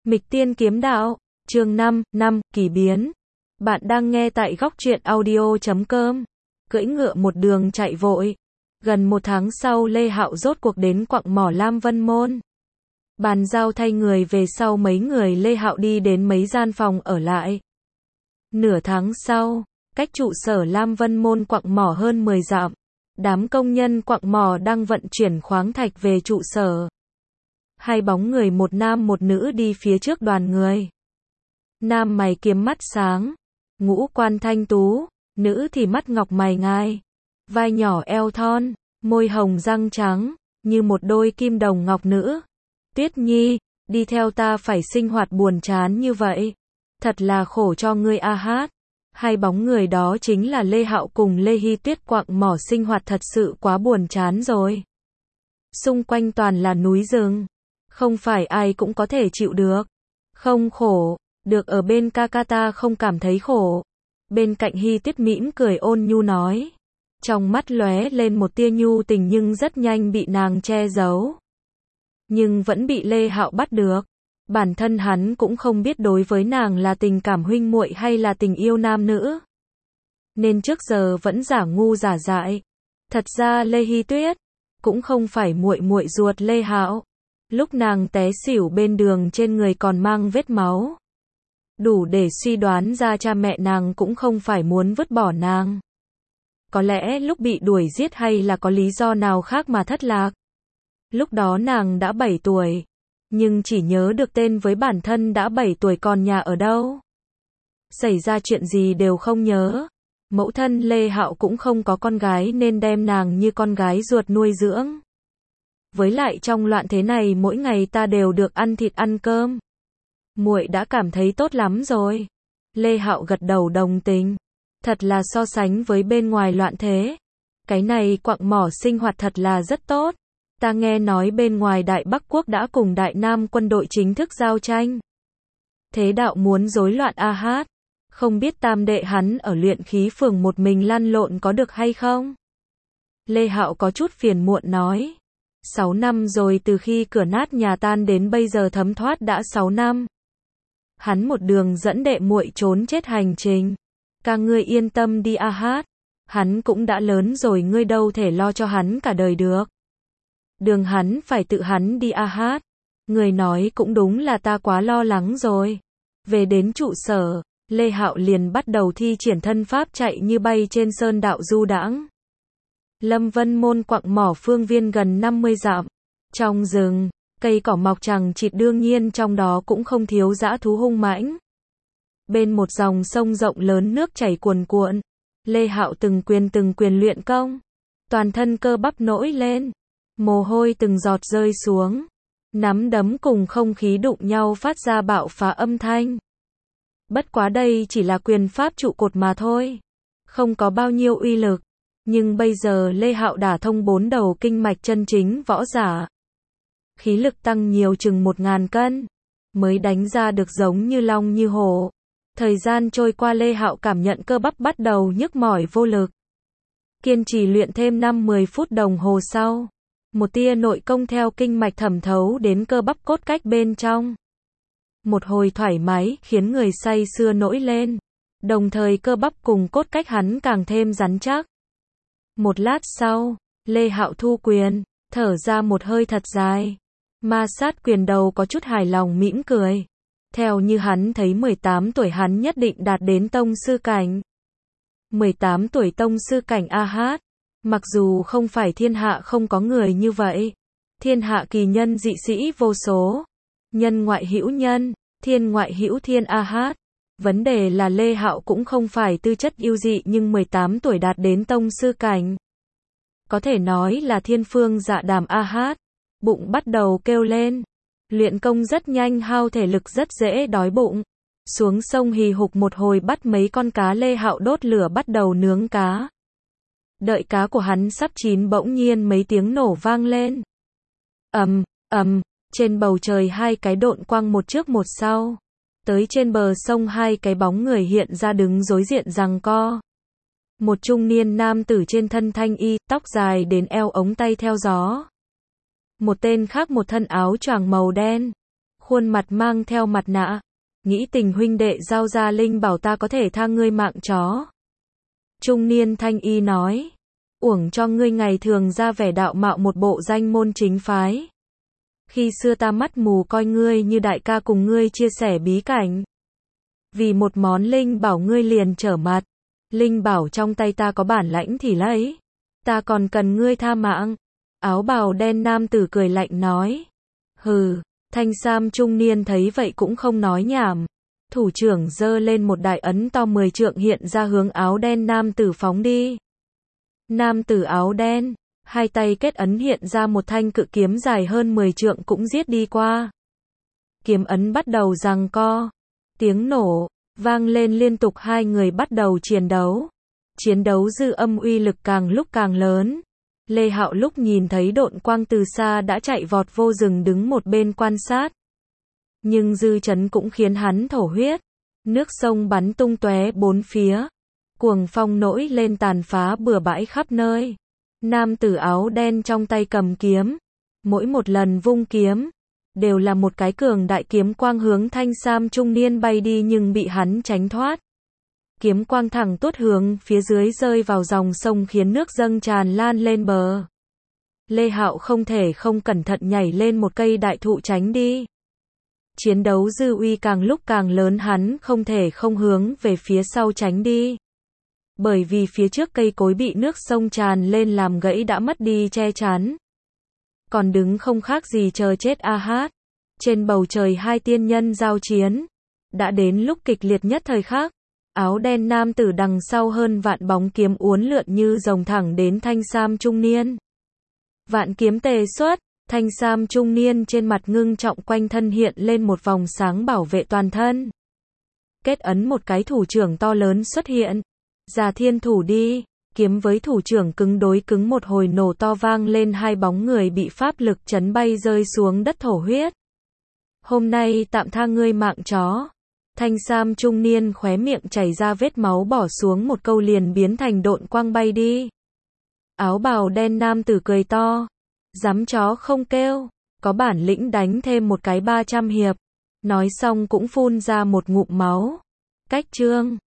Mịch Tiên Kiếm Đạo, chương 5, Kỳ biến. Bạn đang nghe tại góc truyện audio.com. Cưỡi ngựa một đường chạy vội. Gần một tháng sau Lê Hạo rốt cuộc đến quặng mỏ Lam Vân Môn. Bàn giao thay người về sau mấy người Lê Hạo đi đến mấy gian phòng ở lại. Nửa tháng sau, cách trụ sở Lam Vân Môn quặng mỏ hơn 10 dặm. Đám công nhân quặng mỏ đang vận chuyển khoáng thạch về trụ sở. Hai bóng người một nam một nữ đi phía trước đoàn người. Nam mày kiếm mắt sáng, ngũ quan thanh tú, nữ thì mắt ngọc mày ngai, vai nhỏ eo thon, môi hồng răng trắng, như một đôi kim đồng ngọc nữ. Tuyết Nhi, đi theo ta phải sinh hoạt buồn chán như vậy. Thật là khổ cho ngươi a hát. Hai bóng người đó chính là Lê Hạo cùng Lê Hy Tuyết, quặng mỏ sinh hoạt thật sự quá buồn chán rồi. Xung quanh toàn là núi rừng. Không phải ai cũng có thể chịu được. Không khổ, được ở bên ca ca ta không cảm thấy khổ. Bên cạnh Hy Tuyết mỉm cười ôn nhu nói. Trong mắt lóe lên một tia nhu tình nhưng rất nhanh bị nàng che giấu. Nhưng vẫn bị Lê Hạo bắt được. Bản thân hắn cũng không biết đối với nàng là tình cảm huynh muội hay là tình yêu nam nữ. Nên trước giờ vẫn giả ngu giả dại. Thật ra Lê Hy Tuyết cũng không phải muội muội ruột Lê Hạo. Lúc nàng té xỉu bên đường trên người còn mang vết máu. Đủ để suy đoán ra cha mẹ nàng cũng không phải muốn vứt bỏ nàng. Có lẽ lúc bị đuổi giết hay là có lý do nào khác mà thất lạc. Lúc đó nàng đã 7 tuổi. Nhưng chỉ nhớ được tên với bản thân đã 7 tuổi còn nhà ở đâu. Xảy ra chuyện gì đều không nhớ. Mẫu thân Lê Hạo cũng không có con gái nên đem nàng như con gái ruột nuôi dưỡng. Với lại trong loạn thế này mỗi ngày ta đều được ăn thịt ăn cơm. Muội đã cảm thấy tốt lắm rồi. Lê Hạo gật đầu đồng tình. Thật là so sánh với bên ngoài loạn thế. Cái này quặng mỏ sinh hoạt thật là rất tốt. Ta nghe nói bên ngoài Đại Bắc Quốc đã cùng Đại Nam quân đội chính thức giao tranh. Thế đạo muốn rối loạn a hát. Không biết tam đệ hắn ở luyện khí phường một mình lăn lộn có được hay không? Lê Hạo có chút phiền muộn nói. 6 năm rồi, từ khi cửa nát nhà tan đến bây giờ thấm thoát đã 6 năm. Hắn một đường dẫn đệ muội trốn chết hành trình. Ca ngươi yên tâm đi a hát. Hắn cũng đã lớn rồi, ngươi đâu thể lo cho hắn cả đời được. Đường hắn phải tự hắn đi a hát. Người nói cũng đúng là ta quá lo lắng rồi. Về đến trụ sở, Lê Hạo liền bắt đầu thi triển thân pháp chạy như bay trên sơn đạo du đãng. Lâm Vân Môn quặng mỏ phương viên gần 50 dặm. Trong rừng, cây cỏ mọc chằng chịt, đương nhiên trong đó cũng không thiếu dã thú hung mãnh. Bên một dòng sông rộng lớn nước chảy cuồn cuộn, Lê Hạo từng quyền luyện công. Toàn thân cơ bắp nổi lên, mồ hôi từng giọt rơi xuống. Nắm đấm cùng không khí đụng nhau phát ra bạo phá âm thanh. Bất quá đây chỉ là quyền pháp trụ cột mà thôi. Không có bao nhiêu uy lực. Nhưng bây giờ Lê Hạo đả thông 4 đầu kinh mạch chân chính võ giả. Khí lực tăng nhiều chừng 1000 cân. Mới đánh ra được giống như long như hổ. Thời gian trôi qua Lê Hạo cảm nhận cơ bắp bắt đầu nhức mỏi vô lực. Kiên trì luyện thêm 5-10 phút đồng hồ sau. Một tia nội công theo kinh mạch thẩm thấu đến cơ bắp cốt cách bên trong. Một hồi thoải mái khiến người say sưa nổi lên. Đồng thời cơ bắp cùng cốt cách hắn càng thêm rắn chắc. Một lát sau, Lê Hạo thu quyền, thở ra một hơi thật dài. Ma sát quyền đầu có chút hài lòng mỉm cười. Theo như hắn thấy 18 tuổi hắn nhất định đạt đến tông sư cảnh. 18 tuổi tông sư cảnh a hát. Mặc dù không phải thiên hạ không có người như vậy. Thiên hạ kỳ nhân dị sĩ vô số. Nhân ngoại hữu nhân, thiên ngoại hữu thiên a hát. Vấn đề là Lê Hạo cũng không phải tư chất yêu dị nhưng 18 tuổi đạt đến tông sư cảnh. Có thể nói là thiên phương dạ đàm a hát. Bụng bắt đầu kêu lên. Luyện công rất nhanh hao thể lực rất dễ đói bụng. Xuống sông hì hục một hồi bắt mấy con cá, Lê Hạo đốt lửa bắt đầu nướng cá. Đợi cá của hắn sắp chín bỗng nhiên mấy tiếng nổ vang lên. Ầm, trên bầu trời hai cái độn quang một trước một sau. Tới trên bờ sông hai cái bóng người hiện ra đứng đối diện giằng co. Một trung niên nam tử trên thân thanh y, tóc dài đến eo ống tay theo gió. Một tên khác một thân áo choàng màu đen. khuôn mặt mang theo mặt nạ. Nghĩ tình huynh đệ giao ra linh bảo ta có thể tha ngươi mạng chó. Trung niên thanh y nói. Uổng cho ngươi ngày thường ra vẻ đạo mạo một bộ danh môn chính phái. Khi xưa ta mắt mù coi ngươi như đại ca cùng ngươi chia sẻ bí cảnh. Vì một món linh bảo ngươi liền trở mặt. Linh bảo trong tay ta có bản lãnh thì lấy. Ta còn cần ngươi tha mạng. Áo bào đen nam tử cười lạnh nói. Hừ, thanh sam trung niên thấy vậy cũng không nói nhảm. Thủ trưởng giơ lên một đại ấn to 10 trượng hiện ra hướng áo đen nam tử phóng đi. Nam tử áo đen, hai tay kết ấn hiện ra một thanh cự kiếm dài hơn 10 trượng cũng giết đi qua. Kiếm ấn bắt đầu giằng co. Tiếng nổ, vang lên liên tục hai người bắt đầu chiến đấu. Chiến đấu dư âm uy lực càng lúc càng lớn. Lê Hạo lúc nhìn thấy độn quang từ xa đã chạy vọt vô rừng đứng một bên quan sát. Nhưng dư chấn cũng khiến hắn thổ huyết. Nước sông bắn tung tóe bốn phía. Cuồng phong nổi lên tàn phá bừa bãi khắp nơi. Nam tử áo đen trong tay cầm kiếm. Mỗi một lần vung kiếm, đều là một cái cường đại kiếm quang hướng thanh sam trung niên bay đi nhưng bị hắn tránh thoát. Kiếm quang thẳng tuốt hướng phía dưới rơi vào dòng sông khiến nước dâng tràn lan lên bờ. Lê Hạo không thể không cẩn thận nhảy lên một cây đại thụ tránh đi. Chiến đấu dư uy càng lúc càng lớn hắn không thể không hướng về phía sau tránh đi. Bởi vì phía trước cây cối bị nước sông tràn lên làm gãy đã mất đi che chắn. Còn đứng không khác gì chờ chết a hát. Trên bầu trời hai tiên nhân giao chiến. Đã đến lúc kịch liệt nhất thời khắc. Áo đen nam tử đằng sau hơn vạn bóng kiếm uốn lượn như rồng thẳng đến thanh sam trung niên. Vạn kiếm tề xuất, thanh sam trung niên trên mặt ngưng trọng quanh thân hiện lên một vòng sáng bảo vệ toàn thân. Kết ấn một cái thủ trưởng to lớn xuất hiện. Già thiên thủ đi, kiếm với thủ trưởng cứng đối cứng một hồi nổ to vang lên hai bóng người bị pháp lực chấn bay rơi xuống đất thổ huyết. Hôm nay tạm tha ngươi mạng chó. Thanh sam trung niên khóe miệng chảy ra vết máu bỏ xuống một câu liền biến thành độn quang bay đi. Áo bào đen nam tử cười to. Dám chó không kêu, có bản lĩnh đánh thêm một cái 300 hiệp. Nói xong cũng phun ra một ngụm máu. Cách chương